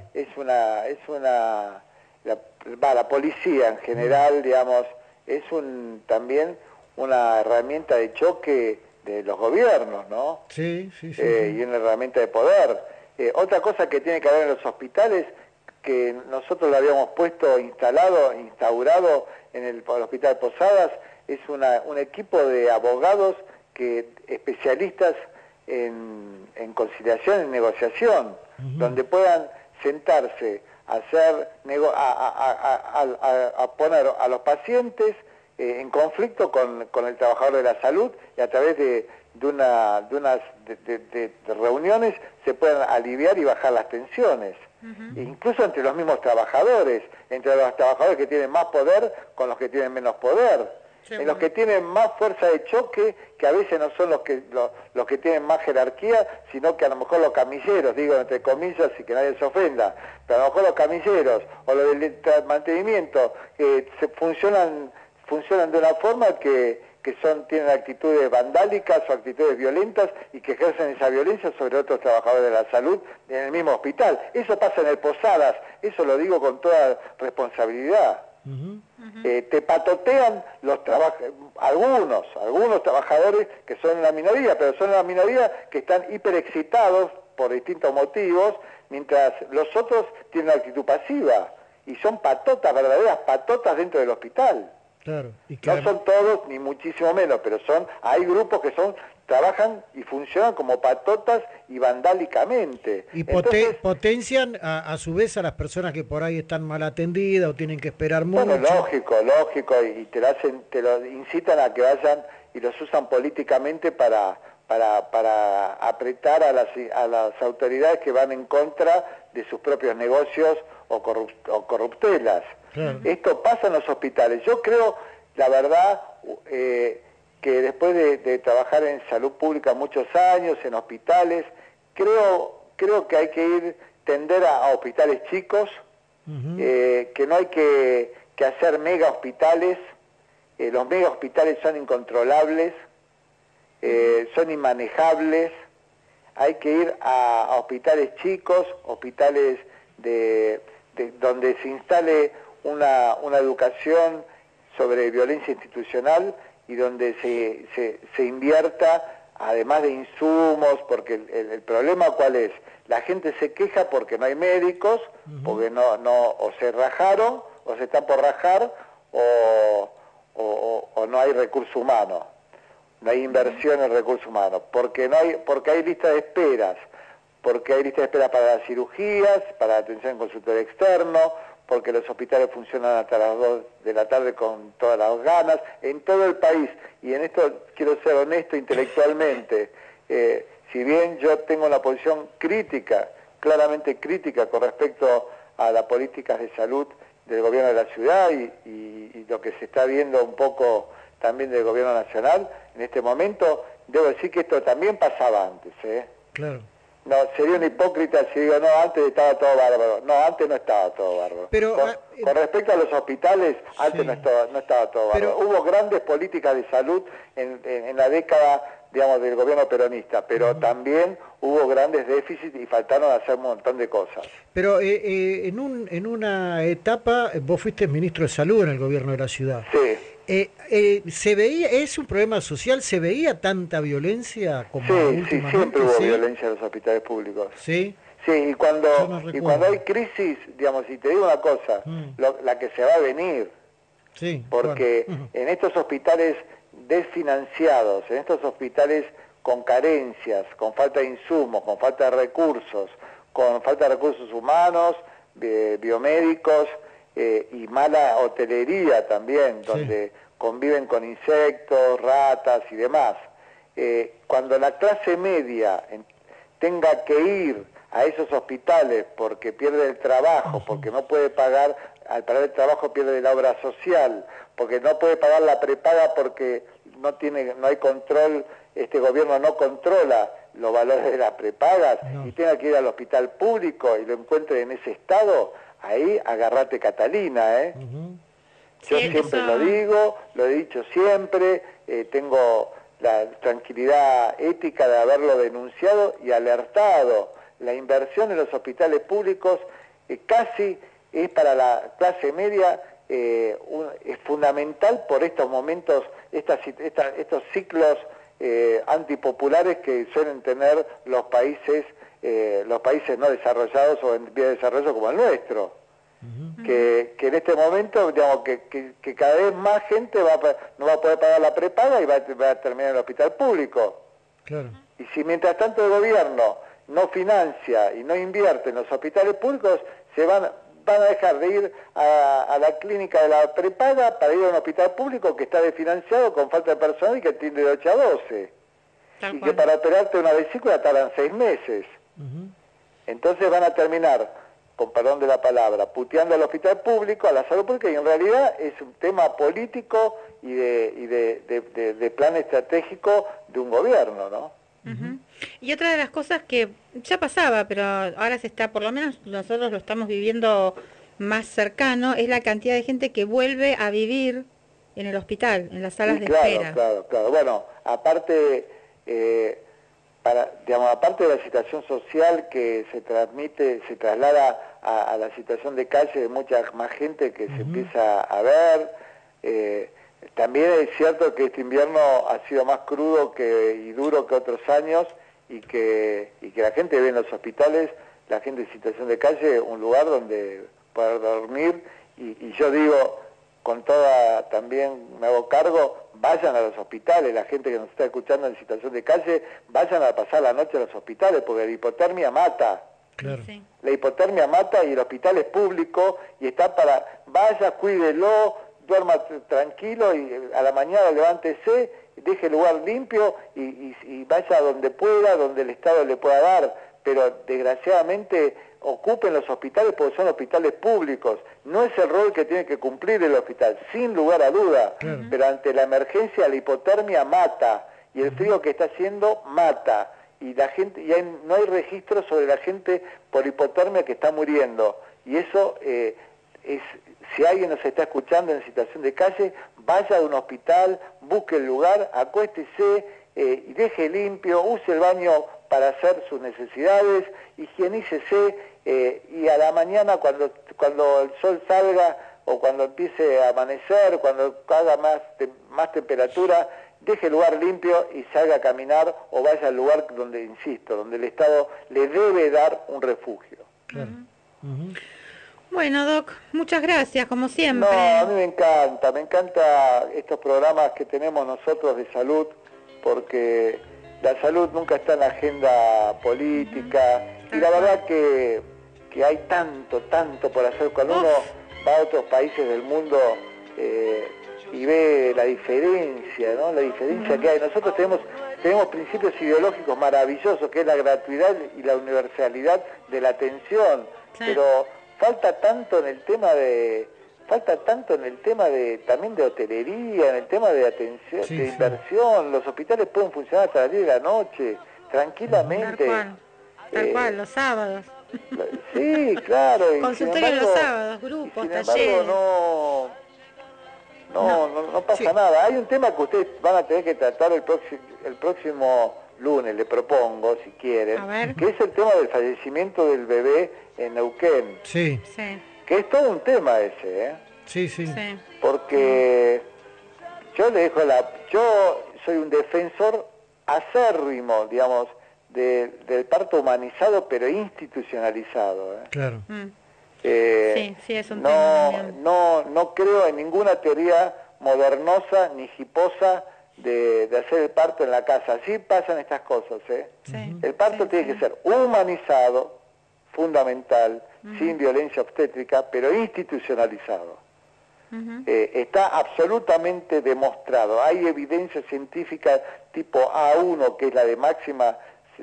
la policía en general, digamos, es también una herramienta de choque de los gobiernos, ¿no? Sí. Y una herramienta de poder. Otra cosa que tiene que haber en los hospitales, que nosotros lo habíamos instaurado en el Hospital Posadas, es un equipo de abogados especialistas en conciliación, en negociación, donde puedan sentarse a poner a los pacientes en conflicto con el trabajador de la salud, y a través de unas reuniones se puedan aliviar y bajar las tensiones. incluso entre los mismos trabajadores, entre los trabajadores que tienen más poder con los que tienen menos poder. En los que tienen más fuerza de choque, que a veces no son los que tienen más jerarquía, sino que a lo mejor los camilleros, digo entre comillas y que nadie se ofenda, pero a lo mejor los camilleros o los del mantenimiento funcionan de una forma que tienen actitudes vandálicas o actitudes violentas y que ejercen esa violencia sobre otros trabajadores de la salud en el mismo hospital. Eso pasa en el Posadas, eso lo digo con toda responsabilidad. Te patotean algunos trabajadores que son una minoría, pero son una minoría que están hiperexcitados por distintos motivos, mientras los otros tienen una actitud pasiva y son patotas, verdaderas patotas dentro del hospital. Claro, no son todos, ni muchísimo menos, pero hay grupos que trabajan y funcionan como patotas y vandálicamente. Y potencian a su vez a las personas que por ahí están mal atendidas o tienen que esperar mucho. Bueno, lógico, y te lo incitan a que vayan y los usan políticamente para apretar a las autoridades que van en contra de sus propios negocios o corruptelas. Claro. Esto pasa en los hospitales. Yo creo, la verdad, que después de trabajar en salud pública muchos años, en hospitales, creo que hay que tender a hospitales chicos, que no hay que hacer mega hospitales. Los mega hospitales son incontrolables, son inmanejables. Hay que ir a hospitales chicos, hospitales donde se instale una educación sobre violencia institucional y donde se invierta, además de insumos, porque el problema ¿cuál es? La gente se queja porque no hay médicos, porque o se rajaron, o se están por rajar, o no hay recursos humanos, no hay inversión en recursos humanos, porque hay listas de esperas, porque hay listas de espera para las cirugías, para la atención en consultorio externo, porque los hospitales funcionan hasta las 2 de la tarde con todas las ganas, en todo el país. Y en esto quiero ser honesto intelectualmente. Si bien yo tengo una posición crítica, claramente crítica con respecto a las políticas de salud del gobierno de la ciudad y lo que se está viendo un poco también del gobierno nacional, en este momento, debo decir que esto también pasaba antes. Claro. No, sería un hipócrita si digo, no, antes estaba todo bárbaro. No, antes no estaba todo bárbaro. Pero, con respecto a los hospitales, antes sí, no estaba todo bárbaro. Hubo grandes políticas de salud en la década, digamos, del gobierno peronista, pero también hubo grandes déficits y faltaron hacer un montón de cosas. Pero en una etapa vos fuiste ministro de Salud en el gobierno de la ciudad. Sí. ¿Se veía, es un problema social, se veía tanta violencia como últimamente? Sí, siempre hubo violencia en los hospitales públicos. ¿Sí? Sí, y cuando hay crisis, digamos, y te digo una cosa, la que se va a venir, porque en estos hospitales desfinanciados, en estos hospitales con carencias, con falta de insumos, con falta de recursos humanos, biomédicos, y mala hotelería también, donde conviven con insectos, ratas y demás. Cuando la clase media tenga que ir a esos hospitales porque pierde el trabajo, porque no puede pagar, al perder el trabajo pierde la obra social, porque no puede pagar la prepaga porque no hay control, este gobierno no controla los valores de las prepagas, y tenga que ir al hospital público y lo encuentre en ese estado, ahí agarrate Catalina, Yo siempre lo digo, lo he dicho siempre, tengo la tranquilidad ética de haberlo denunciado y alertado. La inversión en los hospitales públicos casi es para la clase media, es fundamental por estos momentos, estos ciclos antipopulares que suelen tener los países no desarrollados o en vía de desarrollo como el nuestro. Que en este momento, digamos, que cada vez más gente no va a poder pagar la prepaga y va a terminar en el hospital público. Claro. Y si mientras tanto el gobierno no financia y no invierte en los hospitales públicos, van a dejar de ir a la clínica de la prepaga para ir a un hospital público que está desfinanciado con falta de personal y que atiende de 8 a 12. Y que para operarte una vesícula tardan 6 meses. Entonces van a terminar con perdón de la palabra, puteando al hospital público, a la salud pública, y en realidad es un tema político y de plan estratégico de un gobierno, ¿no? Uh-huh. Y otra de las cosas que ya pasaba, pero ahora se está, por lo menos nosotros lo estamos viviendo más cercano, es la cantidad de gente que vuelve a vivir en el hospital, en las salas de espera. Claro. Bueno, aparte... aparte de la situación social que se traslada a la situación de calle de mucha más gente que se empieza a ver, también es cierto que este invierno ha sido más crudo y duro que otros años y que la gente ve en los hospitales, la gente en situación de calle, un lugar donde poder dormir, y yo digo, con toda, también me hago cargo, vayan a los hospitales, la gente que nos está escuchando en situación de calle, vayan a pasar la noche a los hospitales, porque la hipotermia mata. Claro. Sí. La hipotermia mata y el hospital es público y está vaya, cuídelo, duerma tranquilo y a la mañana levántese, deje el lugar limpio y vaya donde pueda, donde el Estado le pueda dar, pero desgraciadamente ocupen los hospitales porque son hospitales públicos. No es el rol que tiene que cumplir el hospital, sin lugar a duda, pero ante la emergencia la hipotermia mata y el frío que está haciendo mata y la gente no hay registro sobre la gente por hipotermia que está muriendo y eso si alguien nos está escuchando en situación de calle, vaya a un hospital, busque el lugar, acuéstese y deje limpio, use el baño para hacer sus necesidades, higienícese y a la mañana cuando el sol salga o cuando empiece a amanecer, cuando haga más temperatura, deje el lugar limpio y salga a caminar o vaya al lugar donde, insisto, donde el Estado le debe dar un refugio. Claro. Bueno, Doc, muchas gracias, como siempre. No, a mí me encanta estos programas que tenemos nosotros de salud, porque la salud nunca está en la agenda política, y la verdad que hay tanto por hacer. Cuando uno va a otros países del mundo y ve la diferencia, ¿no? La diferencia que hay. Nosotros tenemos principios ideológicos maravillosos, que es la gratuidad y la universalidad de la atención, pero falta tanto en el tema de también de hotelería, en el tema de atención, de inversión. Los hospitales pueden funcionar hasta las 10 de la noche, tranquilamente. Tal cual, los sábados. Sí, claro. Consultorio los sábados, grupos, talleres. No pasa nada. Hay un tema que ustedes van a tener que tratar el próximo lunes, le propongo, si quieren, que es el tema del fallecimiento del bebé en Neuquén. Sí. Que es todo un tema ese, ¿eh? Sí. Porque yo soy un defensor acérrimo, digamos, del parto humanizado, pero institucionalizado, ¿eh? Claro. Sí, es un tema. No creo en ninguna teoría modernosa ni hiposa de hacer el parto en la casa. Así pasan estas cosas, ¿eh? Sí, el parto tiene que ser humanizado, fundamental, sin violencia obstétrica, pero institucionalizado. Está absolutamente demostrado. Hay evidencia científica tipo A1, que es la de máxima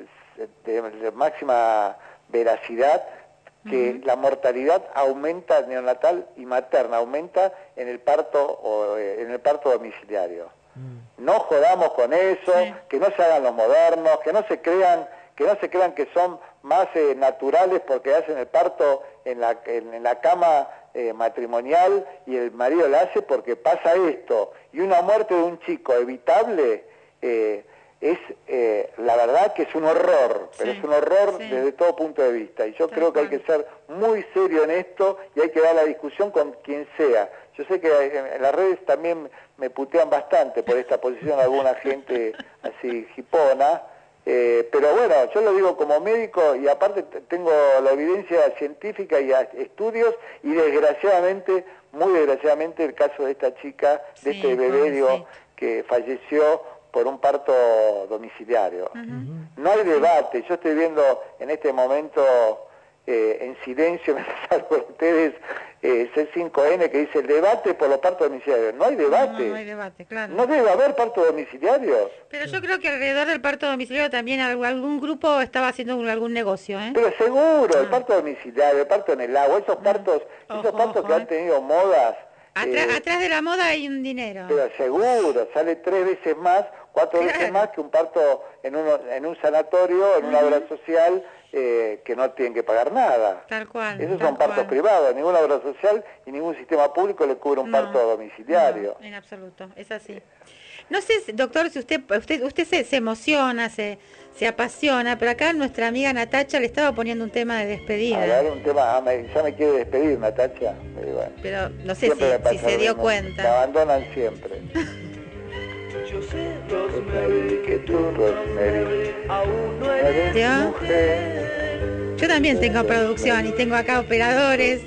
veracidad, que la mortalidad aumenta neonatal y materna, aumenta en el parto domiciliario. No jodamos con eso, que no se hagan los modernos, que no se crean que son más naturales porque hacen el parto en la cama matrimonial y el marido la hace porque pasa esto. Y una muerte de un chico evitable es la verdad que es un horror, pero es un horror desde todo punto de vista. Y yo creo que hay que ser muy serio en esto y hay que dar la discusión con quien sea. Yo sé que en las redes también me putean bastante por esta posición alguna gente así hipona, pero bueno, yo lo digo como médico y aparte tengo la evidencia científica y estudios y muy desgraciadamente el caso de esta chica, de este bebé, que falleció por un parto domiciliario. No hay debate. Yo estoy viendo en este momento en silencio, me salvo ustedes, C5N, que dice el debate por los partos domiciliarios. No hay debate. No hay debate, claro. No debe haber partos domiciliarios. Pero yo creo que alrededor del parto domiciliario también algún grupo estaba haciendo algún negocio, ¿eh? Pero seguro, el parto domiciliario, el parto en el agua, esos partos que han tenido modas. Atrás de la moda hay un dinero. Pero seguro, sale 3 veces más, 4 veces más que un parto en un sanatorio, en una obra social, que no tienen que pagar nada. Tal cual. Esos son partos privados, ninguna obra social y ningún sistema público le cubre un parto domiciliario. No, en absoluto, es así. No sé, doctor, si usted se emociona, se apasiona, pero acá nuestra amiga Natacha le estaba poniendo un tema de despedida. A ver, un tema, ya me quiere despedir Natacha. Bueno, pero no sé si se dio cuenta. Me abandonan siempre. Yo sé, Rosemary, que tú, Rosemary, aún no eres mujer. Yo también tengo producción y tengo acá operadores.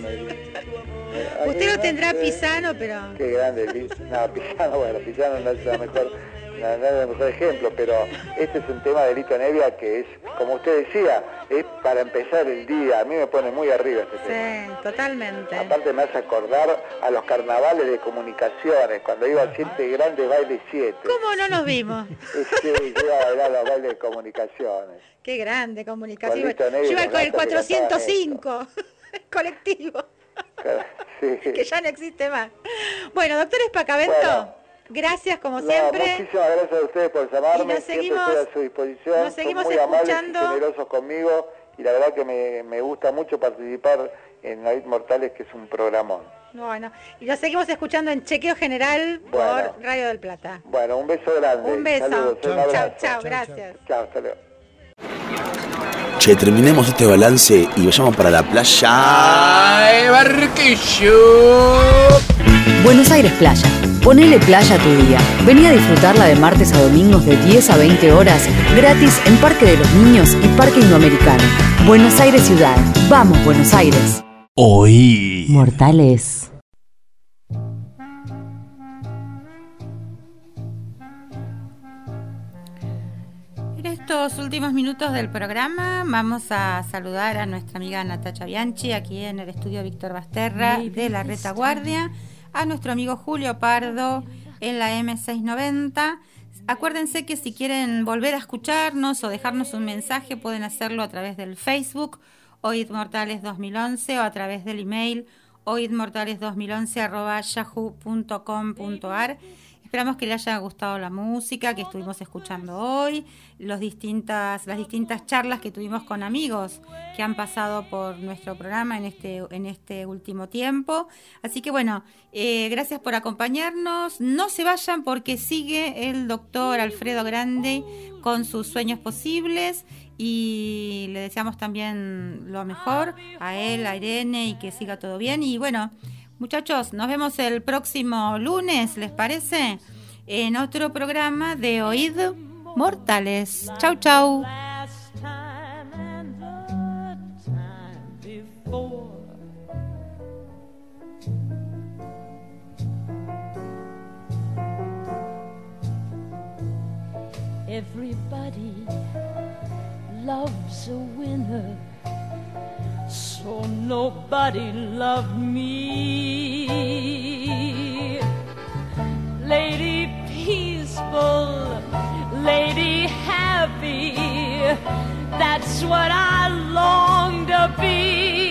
Usted lo tendrá Pisano, pero... Qué grande, Pisano no es el mejor ejemplo, pero este es un tema de Lito Nevia que es, como usted decía, es para empezar el día. A mí me pone muy arriba este tema. Sí, totalmente. Aparte me hace acordar a los carnavales de comunicaciones, cuando iba a 7 grandes bailes 7. ¿Cómo no nos vimos? Sí, yo iba a bailar los bailes de comunicaciones. Qué grande comunicaciones. Yo iba con el 405, el colectivo. Sí. Que ya no existe más. Bueno, doctor Espacavento, gracias como siempre. Muchísimas gracias a ustedes por llamarme. Y nos seguimos, siempre estoy a su disposición. Nos seguimos son muy escuchando. amables y generosos conmigo y la verdad que me gusta mucho participar en Oíd Mortales, que es un programón. Bueno, y nos seguimos escuchando en Chequeo General por Radio del Plata. Bueno, un beso grande. Un beso. Saludos, chao, gracias. Chao, hasta luego. Che, terminemos este balance y vayamos para la playa. ¡Ay, Barquillo! Buenos Aires Playa. Ponele playa a tu día. Vení a disfrutarla de martes a domingos de 10 a 20 horas, gratis en Parque de los Niños y Parque Indoamericano. Buenos Aires Ciudad. Vamos, Buenos Aires. Oíd Mortales. En estos últimos minutos del programa vamos a saludar a nuestra amiga Natacha Bianchi aquí en el estudio Víctor Basterra de la Retaguardia, a nuestro amigo Julio Pardo en la M690. Acuérdense que si quieren volver a escucharnos o dejarnos un mensaje pueden hacerlo a través del Facebook Oíd Mortales 2011 o a través del email oidmortales2011@yahoo.com.ar. Esperamos que le haya gustado la música que estuvimos escuchando hoy, las distintas charlas que tuvimos con amigos que han pasado por nuestro programa en este último tiempo. Así que bueno, gracias por acompañarnos. No se vayan porque sigue el doctor Alfredo Grande con sus sueños posibles y le deseamos también lo mejor a él, a Irene, y que siga todo bien. Y bueno, muchachos, nos vemos el próximo lunes, ¿les parece? En otro programa de Oíd Mortales. Chau, chau. Everybody loves a winner, so nobody loved me. Lady peaceful, lady happy, that's what I long to be.